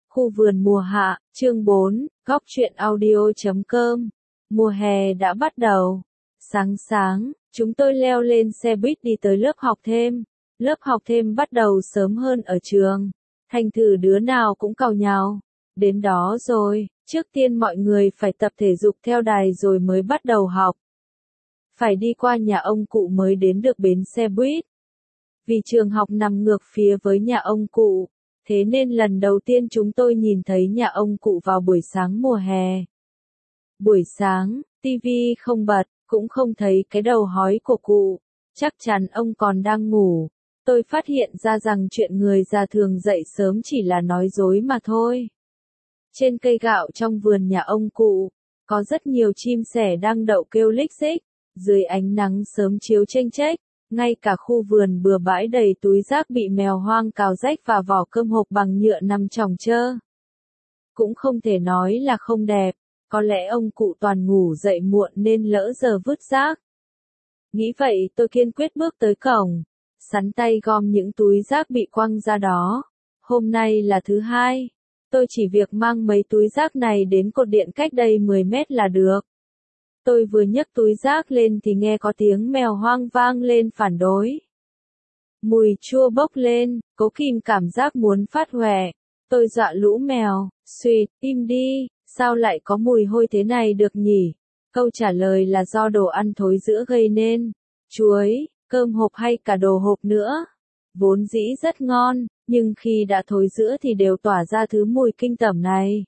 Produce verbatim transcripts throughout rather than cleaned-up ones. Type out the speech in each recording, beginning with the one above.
Khu vườn mùa hạ, chương bốn, góc truyện audio chấm com. Mùa hè đã bắt đầu. Sáng sáng, chúng tôi leo lên xe buýt đi tới lớp học thêm. Lớp học thêm bắt đầu sớm hơn ở trường. Thành thử đứa nào cũng càu nhàu. Đến đó rồi, trước tiên mọi người phải tập thể dục theo đài rồi mới bắt đầu học. Phải đi qua nhà ông cụ mới đến được bến xe buýt. Vì trường học nằm ngược phía với nhà ông cụ. Thế nên lần đầu tiên chúng tôi nhìn thấy nhà ông cụ vào buổi sáng mùa hè. Buổi sáng, tivi không bật, cũng không thấy cái đầu hói của cụ. Chắc chắn ông còn đang ngủ. Tôi phát hiện ra rằng chuyện người già thường dậy sớm chỉ là nói dối mà thôi. Trên cây gạo trong vườn nhà ông cụ, có rất nhiều chim sẻ đang đậu kêu lích xích. Dưới ánh nắng sớm chiếu chênh chếch. Ngay cả khu vườn bừa bãi đầy túi rác bị mèo hoang cào rách và vỏ cơm hộp bằng nhựa nằm chồng chơ. Cũng không thể nói là không đẹp, có lẽ ông cụ toàn ngủ dậy muộn nên lỡ giờ vứt rác. Nghĩ vậy tôi kiên quyết bước tới cổng, sắn tay gom những túi rác bị quăng ra đó. Hôm nay là thứ hai, tôi chỉ việc mang mấy túi rác này đến cột điện cách đây mười mét là được. Tôi vừa nhấc túi rác lên thì nghe có tiếng mèo hoang vang lên phản đối. Mùi chua bốc lên, cố kìm cảm giác muốn phát hòe. Tôi dọa lũ mèo, suýt, im đi, sao lại có mùi hôi thế này được nhỉ? Câu trả lời là do đồ ăn thối rữa gây nên. Chuối, cơm hộp hay cả đồ hộp nữa. Vốn dĩ rất ngon, nhưng khi đã thối rữa thì đều tỏa ra thứ mùi kinh tởm này.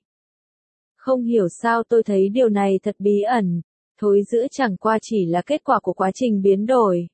Không hiểu sao tôi thấy điều này thật bí ẩn. Thối rữa chẳng qua chỉ là kết quả của quá trình biến đổi.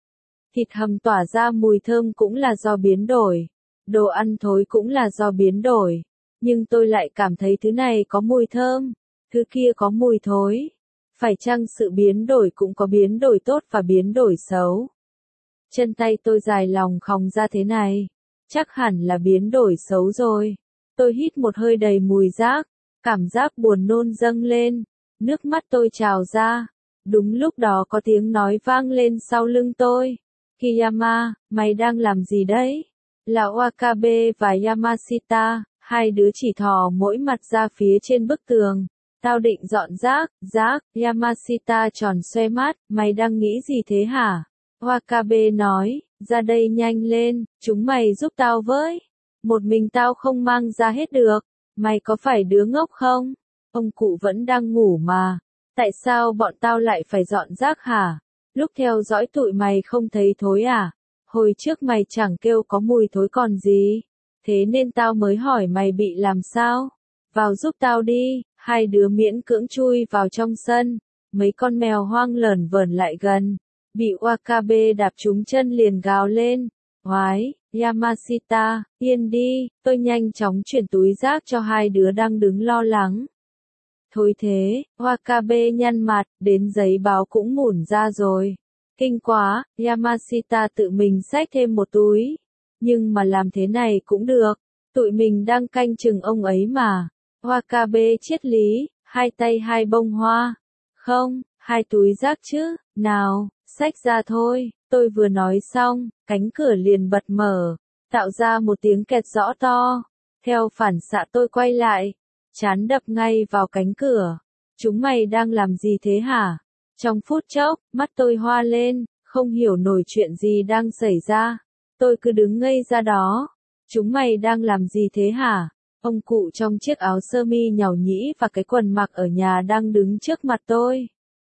Thịt hầm tỏa ra mùi thơm cũng là do biến đổi. Đồ ăn thối cũng là do biến đổi. Nhưng tôi lại cảm thấy thứ này có mùi thơm, thứ kia có mùi thối. Phải chăng sự biến đổi cũng có biến đổi tốt và biến đổi xấu? Chân tay tôi dài lòng khòng ra thế này. Chắc hẳn là biến đổi xấu rồi. Tôi hít một hơi đầy mùi rác. Cảm giác buồn nôn dâng lên. Nước mắt tôi trào ra. Đúng lúc đó có tiếng nói vang lên sau lưng tôi. Kiyama, mày đang làm gì đấy? Là Wakabe và Yamashita, hai đứa chỉ thò mỗi mặt ra phía trên bức tường. Tao định dọn rác, rác, Yamashita tròn xoe mắt, mày đang nghĩ gì thế hả? Wakabe nói, ra đây nhanh lên, chúng mày giúp tao với. Một mình tao không mang ra hết được, mày có phải đứa ngốc không? Ông cụ vẫn đang ngủ mà. Tại sao bọn tao lại phải dọn rác hả? Lúc theo dõi tụi mày không thấy thối à? Hồi trước mày chẳng kêu có mùi thối còn gì. Thế nên tao mới hỏi mày bị làm sao? Vào giúp tao đi. Hai đứa miễn cưỡng chui vào trong sân. Mấy con mèo hoang lởn vởn lại gần. Bị Wakabe đạp trúng chân liền gào lên. Oái, Yamashita, yên đi. Tôi nhanh chóng chuyển túi rác cho hai đứa đang đứng lo lắng. Thôi thế, Wakabe nhăn mặt, đến giấy báo cũng mủn ra rồi. Kinh quá, Yamashita tự mình xách thêm một túi. Nhưng mà làm thế này cũng được, tụi mình đang canh chừng ông ấy mà. Wakabe triết lý, hai tay hai bông hoa. Không, hai túi rác chứ, nào, xách ra thôi. Tôi vừa nói xong, cánh cửa liền bật mở, tạo ra một tiếng kẹt rõ to. Theo phản xạ tôi quay lại. Chán đập ngay vào cánh cửa. Chúng mày đang làm gì thế hả? Trong phút chốc, mắt tôi hoa lên, không hiểu nổi chuyện gì đang xảy ra. Tôi cứ đứng ngây ra đó. Chúng mày đang làm gì thế hả? Ông cụ trong chiếc áo sơ mi nhàu nhĩ và cái quần mặc ở nhà đang đứng trước mặt tôi.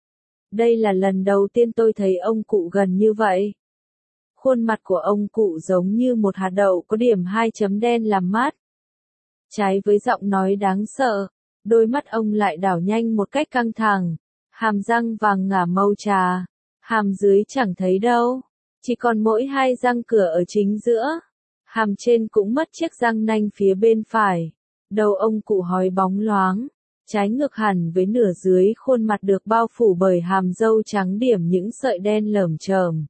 Đây là lần đầu tiên tôi thấy ông cụ gần như vậy. Khuôn mặt của ông cụ giống như một hạt đậu có điểm hai chấm đen làm mát. Trái với giọng nói đáng sợ, đôi mắt ông lại đảo nhanh một cách căng thẳng, hàm răng vàng ngả màu trà, hàm dưới chẳng thấy đâu, chỉ còn mỗi hai răng cửa ở chính giữa, hàm trên cũng mất chiếc răng nanh phía bên phải, đầu ông cụ hói bóng loáng, trái ngược hẳn với nửa dưới khuôn mặt được bao phủ bởi hàm râu trắng điểm những sợi đen lởm chởm.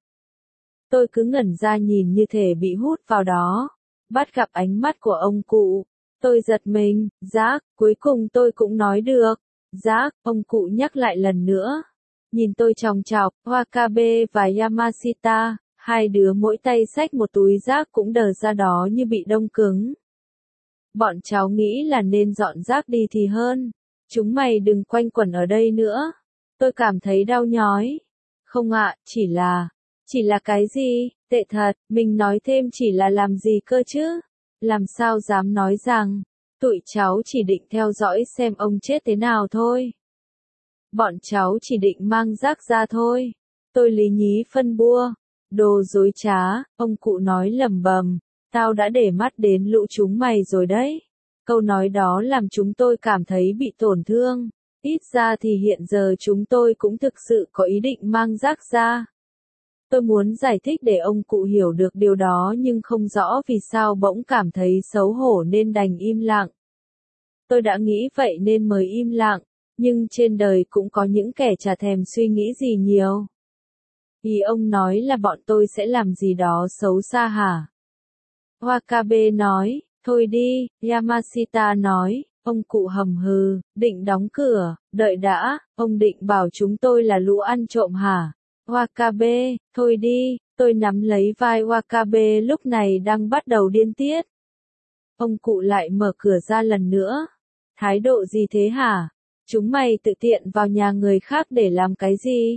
Tôi cứ ngẩn ra nhìn như thể bị hút vào đó, bắt gặp ánh mắt của ông cụ. Tôi giật mình, rác, cuối cùng tôi cũng nói được. Rác, ông cụ nhắc lại lần nữa. Nhìn tôi chòng chọc, Wakabe và Yamashita, hai đứa mỗi tay xách một túi rác cũng đờ ra đó như bị đông cứng. Bọn cháu nghĩ là nên dọn rác đi thì hơn. Chúng mày đừng quanh quẩn ở đây nữa. Tôi cảm thấy đau nhói. Không ạ, chỉ là... Chỉ là cái gì? Tệ thật, mình nói thêm chỉ là làm gì cơ chứ? Làm sao dám nói rằng, tụi cháu chỉ định theo dõi xem ông chết thế nào thôi. Bọn cháu chỉ định mang rác ra thôi. Tôi lý nhí phân bua. Đồ dối trá, ông cụ nói lẩm bẩm. Tao đã để mắt đến lũ chúng mày rồi đấy. Câu nói đó làm chúng tôi cảm thấy bị tổn thương. Ít ra thì hiện giờ chúng tôi cũng thực sự có ý định mang rác ra. Tôi muốn giải thích để ông cụ hiểu được điều đó nhưng không rõ vì sao bỗng cảm thấy xấu hổ nên đành im lặng. Tôi đã nghĩ vậy nên mới im lặng, nhưng trên đời cũng có những kẻ chả thèm suy nghĩ gì nhiều. Ý ông nói là bọn tôi sẽ làm gì đó xấu xa hả? Wakabe nói, thôi đi, Yamashita nói, ông cụ hầm hừ, định đóng cửa, đợi đã, ông định bảo chúng tôi là lũ ăn trộm hả? Wakabe, thôi đi, tôi nắm lấy vai Wakabe lúc này đang bắt đầu điên tiết. Ông cụ lại mở cửa ra lần nữa. Thái độ gì thế hả? Chúng mày tự tiện vào nhà người khác để làm cái gì?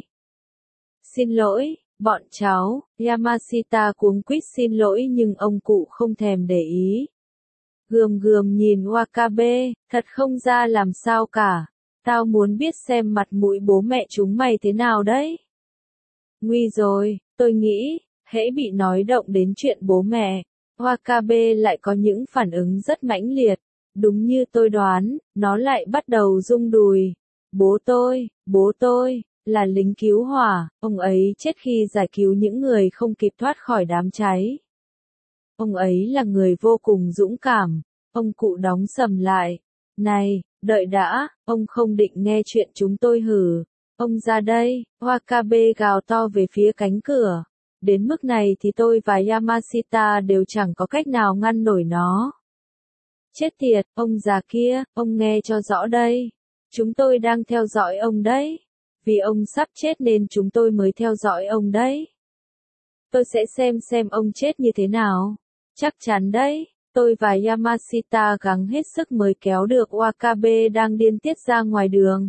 Xin lỗi, bọn cháu, Yamashita cuống quýt xin lỗi nhưng ông cụ không thèm để ý. Gườm gườm nhìn Wakabe, thật không ra làm sao cả. Tao muốn biết xem mặt mũi bố mẹ chúng mày thế nào đấy. Nguy rồi, tôi nghĩ, hễ bị nói động đến chuyện bố mẹ, Wakabe lại có những phản ứng rất mãnh liệt. Đúng như tôi đoán, nó lại bắt đầu rung đùi. Bố tôi, bố tôi, là lính cứu hỏa, ông ấy chết khi giải cứu những người không kịp thoát khỏi đám cháy. Ông ấy là người vô cùng dũng cảm. Ông cụ đóng sầm lại. Này, đợi đã, ông không định nghe chuyện chúng tôi hử. Ông ra đây, Wakabe gào to về phía cánh cửa. Đến mức này thì tôi và Yamashita đều chẳng có cách nào ngăn nổi nó. Chết tiệt, ông già kia, ông nghe cho rõ đây. Chúng tôi đang theo dõi ông đấy. Vì ông sắp chết nên chúng tôi mới theo dõi ông đấy. Tôi sẽ xem xem ông chết như thế nào. Chắc chắn đấy. Tôi và Yamashita gắng hết sức mới kéo được Wakabe đang điên tiết ra ngoài đường.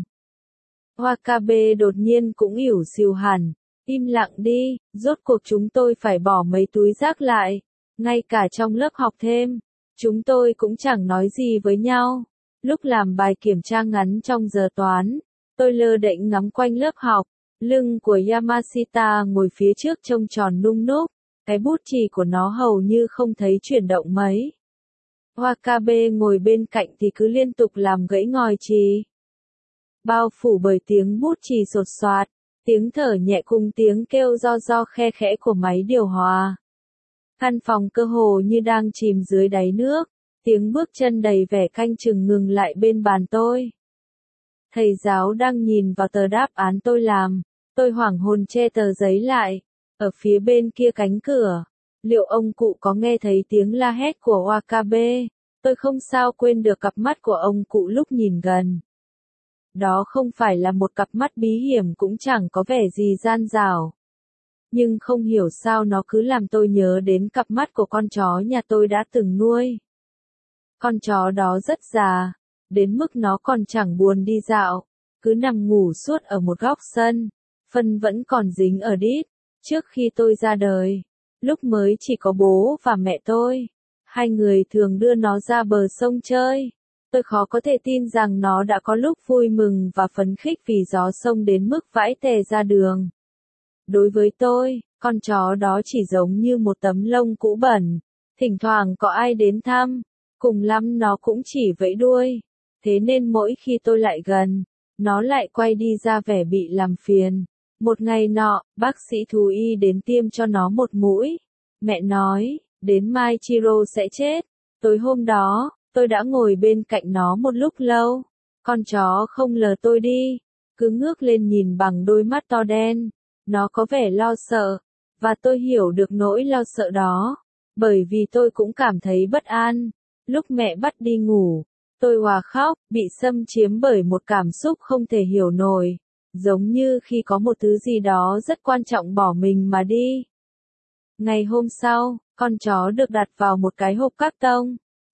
Wakabe đột nhiên cũng ỉu xìu hẳn. Im lặng đi, rốt cuộc chúng tôi phải bỏ mấy túi rác lại. Ngay cả trong lớp học thêm, chúng tôi cũng chẳng nói gì với nhau. Lúc làm bài kiểm tra ngắn trong giờ toán, tôi lơ đễnh ngắm quanh lớp học. Lưng của Yamashita ngồi phía trước trông tròn nung núc. Cái bút chì của nó hầu như không thấy chuyển động mấy. Wakabe ngồi bên cạnh thì cứ liên tục làm gãy ngòi chì. Bao phủ bởi tiếng bút chì sột soạt, tiếng thở nhẹ cùng tiếng kêu ro ro khe khẽ của máy điều hòa. Căn phòng cơ hồ như đang chìm dưới đáy nước, tiếng bước chân đầy vẻ canh chừng ngừng lại bên bàn tôi. Thầy giáo đang nhìn vào tờ đáp án tôi làm, tôi hoảng hồn che tờ giấy lại. Ở phía bên kia cánh cửa, liệu ông cụ có nghe thấy tiếng la hét của Wakabe? Tôi không sao quên được cặp mắt của ông cụ lúc nhìn gần. Đó không phải là một cặp mắt bí hiểm cũng chẳng có vẻ gì gian dảo. Nhưng không hiểu sao nó cứ làm tôi nhớ đến cặp mắt của con chó nhà tôi đã từng nuôi. Con chó đó rất già, đến mức nó còn chẳng buồn đi dạo, cứ nằm ngủ suốt ở một góc sân, phân vẫn còn dính ở đít. Trước khi tôi ra đời, lúc mới chỉ có bố và mẹ tôi, hai người thường đưa nó ra bờ sông chơi. Tôi khó có thể tin rằng nó đã có lúc vui mừng và phấn khích vì gió sông đến mức vãi tè ra đường. Đối với tôi, con chó đó chỉ giống như một tấm lông cũ bẩn. Thỉnh thoảng có ai đến thăm, cùng lắm nó cũng chỉ vẫy đuôi. Thế nên mỗi khi tôi lại gần, nó lại quay đi ra vẻ bị làm phiền. Một ngày nọ, bác sĩ thú y đến tiêm cho nó một mũi. Mẹ nói, đến mai Chiro sẽ chết. Tối hôm đó, tôi đã ngồi bên cạnh nó một lúc lâu. Con chó không lờ tôi đi, cứ ngước lên nhìn bằng đôi mắt to đen. Nó có vẻ lo sợ, và tôi hiểu được nỗi lo sợ đó, bởi vì tôi cũng cảm thấy bất an. Lúc mẹ bắt đi ngủ, tôi òa khóc, bị xâm chiếm bởi một cảm xúc không thể hiểu nổi. Giống như khi có một thứ gì đó rất quan trọng bỏ mình mà đi. Ngày hôm sau, con chó được đặt vào một cái hộp các tông.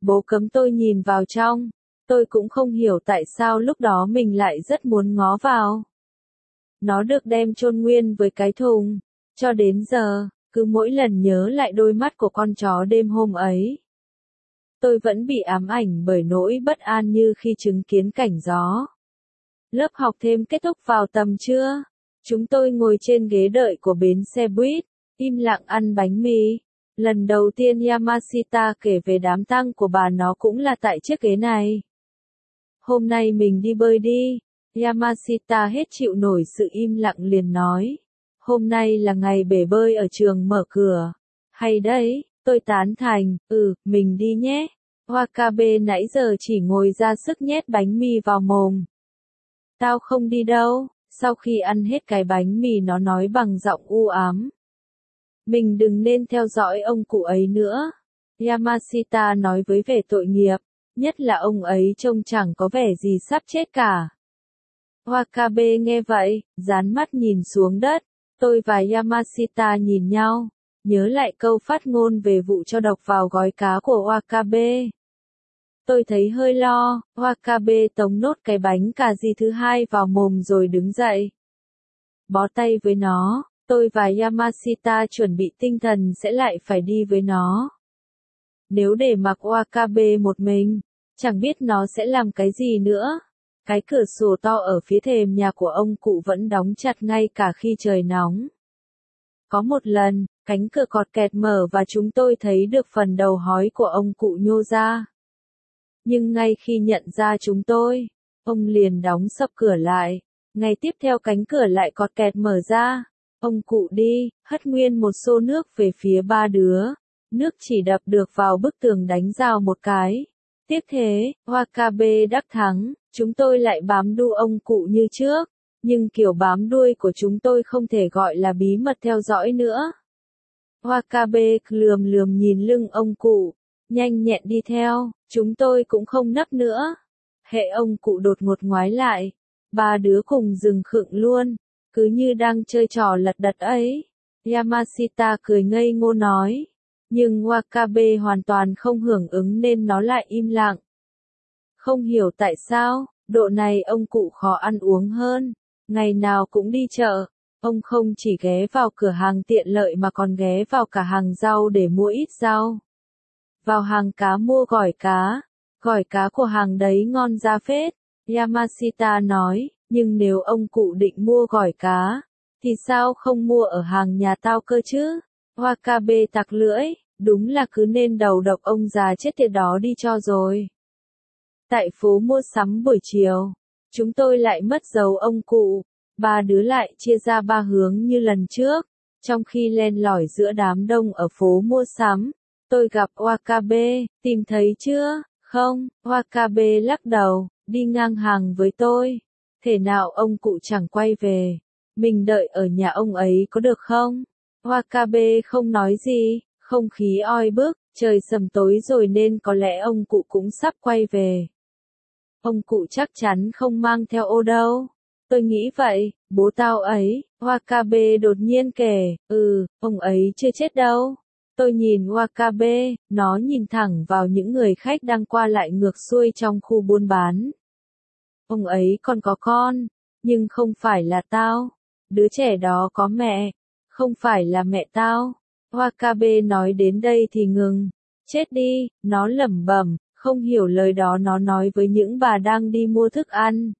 Bố cấm tôi nhìn vào trong. Tôi cũng không hiểu tại sao lúc đó mình lại rất muốn ngó vào. Nó được đem chôn nguyên với cái thùng. Cho đến giờ, cứ mỗi lần nhớ lại đôi mắt của con chó đêm hôm ấy, tôi vẫn bị ám ảnh bởi nỗi bất an như khi chứng kiến cảnh gió. Lớp học thêm kết thúc vào tầm trưa. Chúng tôi ngồi trên ghế đợi của bến xe buýt, im lặng ăn bánh mì. Lần đầu tiên Yamashita kể về đám tang của bà nó cũng là tại chiếc ghế này. Hôm nay mình đi bơi đi. Yamashita hết chịu nổi sự im lặng liền nói. Hôm nay là ngày bể bơi ở trường mở cửa. Hay đấy, tôi tán thành, ừ, mình đi nhé. Wakabe nãy giờ chỉ ngồi ra sức nhét bánh mì vào mồm. Tao không đi đâu. Sau khi ăn hết cái bánh mì nó nói bằng giọng u ám. Mình đừng nên theo dõi ông cụ ấy nữa. Yamashita nói với vẻ tội nghiệp, nhất là ông ấy trông chẳng có vẻ gì sắp chết cả. Wakabe nghe vậy, dán mắt nhìn xuống đất. Tôi và Yamashita nhìn nhau, nhớ lại câu phát ngôn về vụ cho độc vào gói cá của Wakabe. Tôi thấy hơi lo. Wakabe tống nốt cái bánh cà ri thứ hai vào mồm rồi đứng dậy. Bó tay với nó, tôi và Yamashita chuẩn bị tinh thần sẽ lại phải đi với nó. Nếu để mặc Wakabe một mình, chẳng biết nó sẽ làm cái gì nữa. Cái cửa sổ to ở phía thềm nhà của ông cụ vẫn đóng chặt ngay cả khi trời nóng. Có một lần, cánh cửa cọt kẹt mở và chúng tôi thấy được phần đầu hói của ông cụ nhô ra. Nhưng ngay khi nhận ra chúng tôi, ông liền đóng sập cửa lại. Ngày tiếp theo cánh cửa lại cọt kẹt mở ra. Ông cụ đi, hất nguyên một xô nước về phía ba đứa. Nước chỉ đập được vào bức tường đánh rào một cái. Tiếp thế, Wakabe đắc thắng, chúng tôi lại bám đu ông cụ như trước. Nhưng kiểu bám đuôi của chúng tôi không thể gọi là bí mật theo dõi nữa. Wakabe lườm lườm nhìn lưng ông cụ, nhanh nhẹn đi theo, chúng tôi cũng không nấp nữa. Hệ ông cụ đột ngột ngoái lại, ba đứa cùng dừng khựng luôn, cứ như đang chơi trò lật đật ấy. Yamashita cười ngây ngô nói, nhưng Wakabe hoàn toàn không hưởng ứng nên nó lại im lặng. Không hiểu tại sao, độ này ông cụ khó ăn uống hơn, ngày nào cũng đi chợ. Ông không chỉ ghé vào cửa hàng tiện lợi mà còn ghé vào cả hàng rau để mua ít rau. Vào hàng cá mua gỏi cá. Gỏi cá của hàng đấy ngon ra phết. Yamashita nói, nhưng nếu ông cụ định mua gỏi cá, thì sao không mua ở hàng nhà tao cơ chứ? Wakabe tặc lưỡi, đúng là cứ nên đầu độc ông già chết tiệt đó đi cho rồi. Tại phố mua sắm buổi chiều, chúng tôi lại mất dấu ông cụ. Ba đứa lại chia ra ba hướng như lần trước. Trong khi len lỏi giữa đám đông ở phố mua sắm, tôi gặp Wakabe, tìm thấy chưa? Không, Wakabe lắc đầu, đi ngang hàng với tôi. Thể nào ông cụ chẳng quay về. Mình đợi ở nhà ông ấy có được không? Wakabe không nói gì, không khí oi bức, trời sầm tối rồi nên có lẽ ông cụ cũng sắp quay về. Ông cụ chắc chắn không mang theo ô đâu. Tôi nghĩ vậy, bố tao ấy, Wakabe đột nhiên kể, ừ, ông ấy chưa chết đâu. Tôi nhìn Wakabe, nó nhìn thẳng vào những người khách đang qua lại ngược xuôi trong khu buôn bán. Ông ấy còn có con, nhưng không phải là tao. Đứa trẻ đó có mẹ, không phải là mẹ tao. Wakabe nói đến đây thì ngừng. Chết đi, nó lẩm bẩm, không hiểu lời đó nó nói với những bà đang đi mua thức ăn.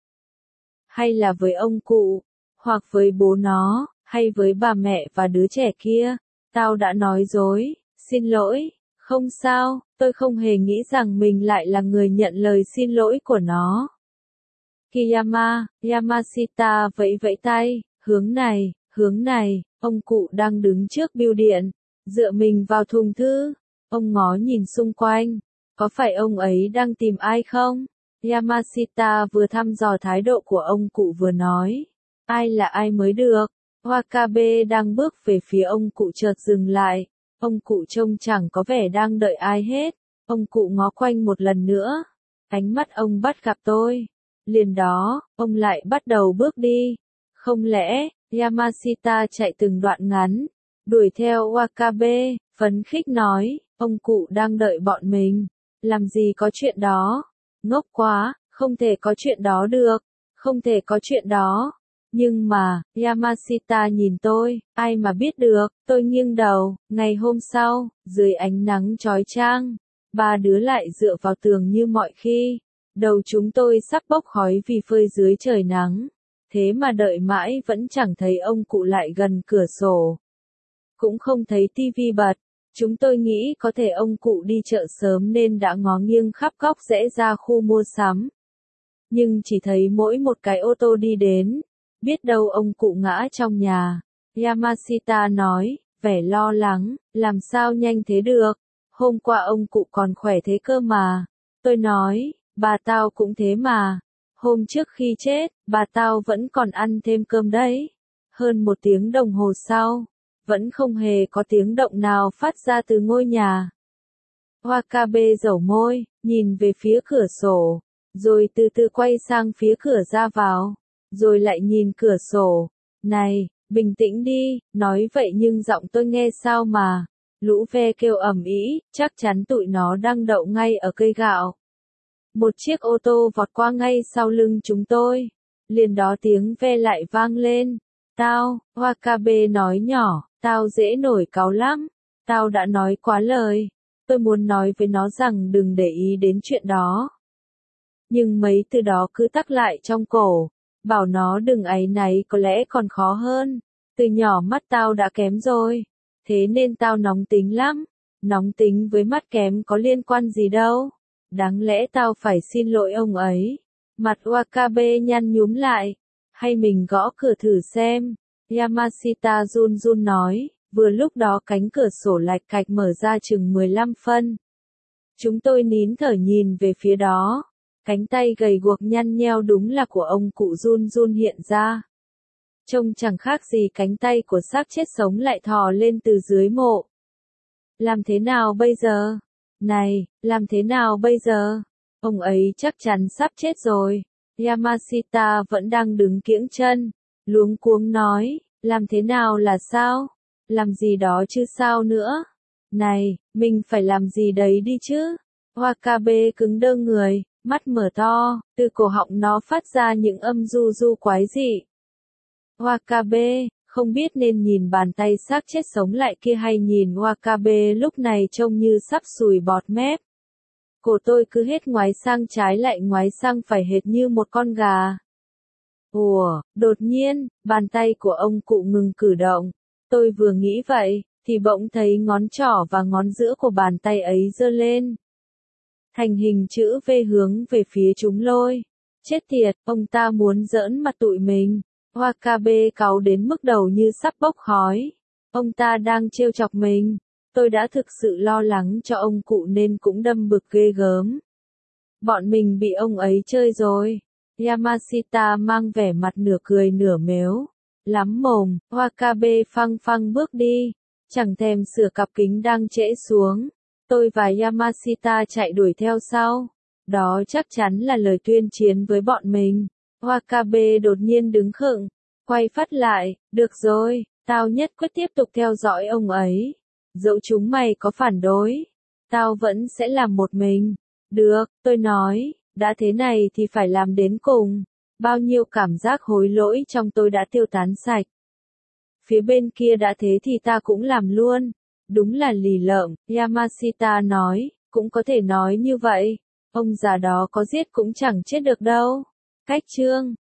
Hay là với ông cụ, hoặc với bố nó, hay với bà mẹ và đứa trẻ kia. Tao đã nói dối, xin lỗi, không sao, tôi không hề nghĩ rằng mình lại là người nhận lời xin lỗi của nó. Kiyama, Yamashita vẫy vẫy tay, hướng này, hướng này, ông cụ đang đứng trước bưu điện, dựa mình vào thùng thư. Ông ngó nhìn xung quanh, có phải ông ấy đang tìm ai không? Yamashita vừa thăm dò thái độ của ông cụ vừa nói, ai là ai mới được. Wakabe đang bước về phía ông cụ chợt dừng lại, ông cụ trông chẳng có vẻ đang đợi ai hết. Ông cụ ngó quanh một lần nữa, ánh mắt ông bắt gặp tôi. Liền đó, ông lại bắt đầu bước đi. Không lẽ, Yamashita chạy từng đoạn ngắn, đuổi theo Wakabe, phấn khích nói, ông cụ đang đợi bọn mình. Làm gì có chuyện đó. Ngốc quá, không thể có chuyện đó được. Không thể có chuyện đó. Nhưng mà, Yamashita nhìn tôi, ai mà biết được, tôi nghiêng đầu, ngày hôm sau, dưới ánh nắng chói chang, ba đứa lại dựa vào tường như mọi khi. Đầu chúng tôi sắp bốc khói vì phơi dưới trời nắng. Thế mà đợi mãi vẫn chẳng thấy ông cụ lại gần cửa sổ. Cũng không thấy tivi bật. Chúng tôi nghĩ có thể ông cụ đi chợ sớm nên đã ngó nghiêng khắp góc rẽ ra khu mua sắm. Nhưng chỉ thấy mỗi một cái ô tô đi đến. Biết đâu ông cụ ngã trong nhà. Yamashita nói, vẻ lo lắng, làm sao nhanh thế được. Hôm qua ông cụ còn khỏe thế cơ mà. Tôi nói, bà tao cũng thế mà. Hôm trước khi chết, bà tao vẫn còn ăn thêm cơm đấy. Hơn một tiếng đồng hồ sau, vẫn không hề có tiếng động nào phát ra từ ngôi nhà. Wakabe dẩu môi, nhìn về phía cửa sổ, rồi từ từ quay sang phía cửa ra vào, rồi lại nhìn cửa sổ. Này, bình tĩnh đi, nói vậy nhưng giọng tôi nghe sao mà. Lũ ve kêu ầm ĩ, chắc chắn tụi nó đang đậu ngay ở cây gạo. Một chiếc ô tô vọt qua ngay sau lưng chúng tôi. Liền đó tiếng ve lại vang lên. Tao, Wakabe nói nhỏ, tao dễ nổi cáu lắm. Tao đã nói quá lời. Tôi muốn nói với nó rằng đừng để ý đến chuyện đó. Nhưng mấy từ đó cứ tắc lại trong cổ. Bảo nó đừng áy náy có lẽ còn khó hơn. Từ nhỏ mắt tao đã kém rồi. Thế nên tao nóng tính lắm. Nóng tính với mắt kém có liên quan gì đâu. Đáng lẽ tao phải xin lỗi ông ấy. Mặt Wakabe nhăn nhúm lại. Hay mình gõ cửa thử xem. Yamashita run run nói. Vừa lúc đó cánh cửa sổ lạch cạch mở ra chừng mười lăm phân. Chúng tôi nín thở nhìn về phía đó. Cánh tay gầy guộc nhăn nheo đúng là của ông cụ run run hiện ra. Trông chẳng khác gì cánh tay của xác chết sống lại thò lên từ dưới mộ. Làm thế nào bây giờ? Này, làm thế nào bây giờ? Ông ấy chắc chắn sắp chết rồi. Yamashita vẫn đang đứng kiễng chân, luống cuống nói, làm thế nào là sao? Làm gì đó chứ sao nữa? Này, mình phải làm gì đấy đi chứ? Wakabe cứng đơ người, mắt mở to, từ cổ họng nó phát ra những âm du du quái dị. Wakabe, không biết nên nhìn bàn tay xác chết sống lại kia hay nhìn Wakabe lúc này trông như sắp sùi bọt mép. Cổ tôi cứ hết ngoái sang trái lại ngoái sang phải hệt như một con gà. Ủa, đột nhiên, bàn tay của ông cụ ngừng cử động. Tôi vừa nghĩ vậy, thì bỗng thấy ngón trỏ và ngón giữa của bàn tay ấy giơ lên. Thành hình chữ V hướng về phía chúng lôi. Chết tiệt, ông ta muốn giỡn mặt tụi mình. Wakabe cáu đến mức đầu như sắp bốc khói. Ông ta đang trêu chọc mình. Tôi đã thực sự lo lắng cho ông cụ nên cũng đâm bực ghê gớm. Bọn mình bị ông ấy chơi rồi. Yamashita mang vẻ mặt nửa cười nửa mếu. Lắm mồm, Wakabe phăng phăng bước đi. Chẳng thèm sửa cặp kính đang trễ xuống. Tôi và Yamashita chạy đuổi theo sau. Đó chắc chắn là lời tuyên chiến với bọn mình. Wakabe đột nhiên đứng khựng. Quay phát lại, được rồi, tao nhất quyết tiếp tục theo dõi ông ấy. Dẫu chúng mày có phản đối, tao vẫn sẽ làm một mình. Được, tôi nói, đã thế này thì phải làm đến cùng. Bao nhiêu cảm giác hối lỗi trong tôi đã tiêu tán sạch. Phía bên kia đã thế thì ta cũng làm luôn. Đúng là lì lợm, Yamashita nói, cũng có thể nói như vậy. Ông già đó có giết cũng chẳng chết được đâu. Cách chương